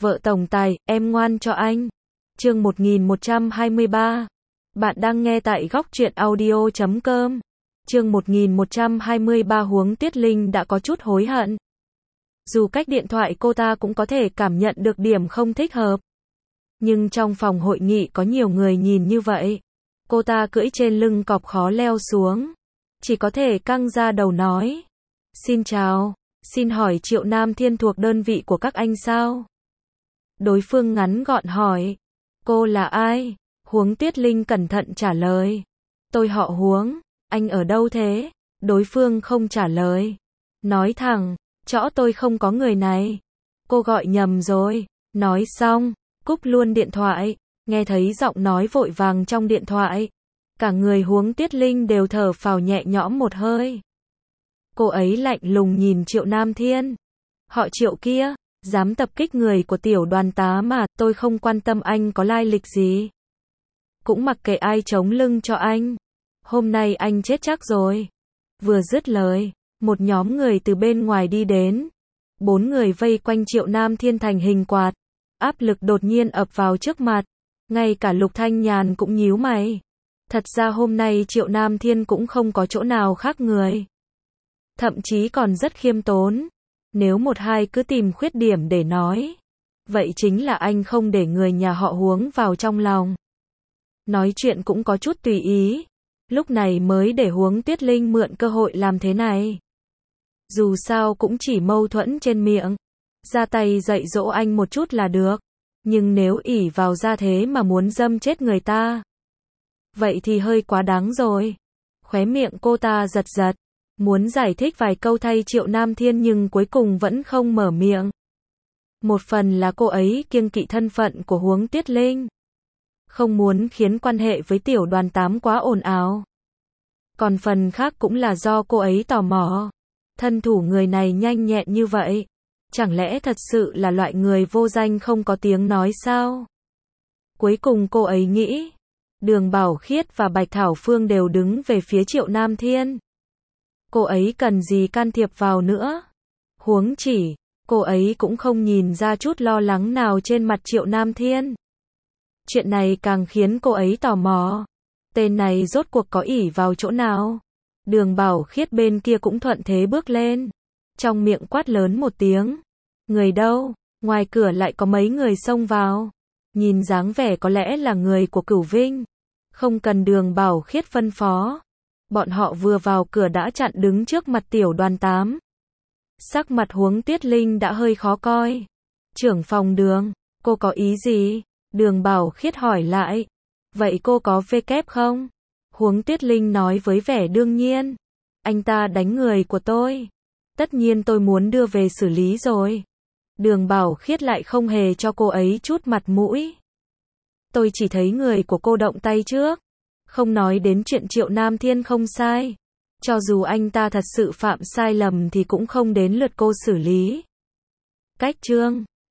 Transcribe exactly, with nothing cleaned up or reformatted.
Vợ tổng tài, em ngoan cho anh. Chương một nghìn một trăm hai mươi ba. Bạn đang nghe tại góc truyện audio chấm com. Chương một nghìn một trăm hai mươi ba. Huống Tiết Linh đã có chút hối hận. Dù cách điện thoại cô ta cũng có thể cảm nhận được điểm không thích hợp. Nhưng trong phòng hội nghị có nhiều người nhìn như vậy. Cô ta cưỡi trên lưng cọp khó leo xuống. Chỉ có thể căng ra đầu nói. Xin chào, xin hỏi Triệu Nam Thiên thuộc đơn vị của các anh sao? Đối phương ngắn gọn hỏi. Cô là ai? Huống Tiết Linh cẩn thận trả lời. Tôi họ Huống, anh ở đâu thế? Đối phương không trả lời. Nói thẳng, chỗ tôi không có người này. Cô gọi nhầm rồi. Nói xong, cúp luôn điện thoại. Nghe thấy giọng nói vội vàng trong điện thoại. Cả người Huống Tiết Linh đều thở phào nhẹ nhõm một hơi. Cô ấy lạnh lùng nhìn Triệu Nam Thiên. Họ Triệu kia, dám tập kích người của tiểu đoàn tá mà, tôi không quan tâm anh có lai lịch gì. Cũng mặc kệ ai chống lưng cho anh. Hôm nay anh chết chắc rồi. Vừa dứt lời, một nhóm người từ bên ngoài đi đến. Bốn người vây quanh Triệu Nam Thiên thành hình quạt. Áp lực đột nhiên ập vào trước mặt. Ngay cả Lục Thanh Nhàn cũng nhíu mày. Thật ra hôm nay Triệu Nam Thiên cũng không có chỗ nào khác người. Thậm chí còn rất khiêm tốn. Nếu một hai cứ tìm khuyết điểm để nói. Vậy chính là anh không để người nhà họ Huống vào trong lòng. Nói chuyện cũng có chút tùy ý. Lúc này mới để Huống Tiết Linh mượn cơ hội làm thế này. Dù sao cũng chỉ mâu thuẫn trên miệng. Ra tay dạy dỗ anh một chút là được. Nhưng nếu ỷ vào ra thế mà muốn dâm chết người ta. Vậy thì hơi quá đáng rồi. Khóe miệng cô ta giật giật. Muốn giải thích vài câu thay Triệu Nam Thiên nhưng cuối cùng vẫn không mở miệng. Một phần là cô ấy kiêng kỵ thân phận của Huống Tiết Linh. Không muốn khiến quan hệ với tiểu đoàn tám quá ồn ào. Còn phần khác cũng là do cô ấy tò mò. Thân thủ người này nhanh nhẹn như vậy. Chẳng lẽ thật sự là loại người vô danh không có tiếng nói sao? Cuối cùng cô ấy nghĩ. Đường Bảo Khiết và Bạch Thảo Phương đều đứng về phía Triệu Nam Thiên. Cô ấy cần gì can thiệp vào nữa? Huống chỉ, cô ấy cũng không nhìn ra chút lo lắng nào trên mặt Triệu Nam Thiên. Chuyện này càng khiến cô ấy tò mò. Tên này rốt cuộc có ỷ vào chỗ nào? Đường Bảo Khiết bên kia cũng thuận thế bước lên. Trong miệng quát lớn một tiếng. Người đâu? Ngoài cửa lại có mấy người xông vào. Nhìn dáng vẻ có lẽ là người của Cửu Vinh. Không cần Đường Bảo Khiết phân phó. Bọn họ vừa vào cửa đã chặn đứng trước mặt tiểu đoàn tám. Sắc mặt Huống Tiết Linh đã hơi khó coi. Trưởng phòng Đường, cô có ý gì? Đường Bảo Khiết hỏi lại. Vậy cô có vê kép không? Huống Tiết Linh nói với vẻ đương nhiên. Anh ta đánh người của tôi. Tất nhiên tôi muốn đưa về xử lý rồi. Đường Bảo Khiết lại không hề cho cô ấy chút mặt mũi. Tôi chỉ thấy người của cô động tay trước. Không nói đến chuyện Triệu Nam Thiên không sai. Cho dù anh ta thật sự phạm sai lầm thì cũng không đến lượt cô xử lý. Cách chương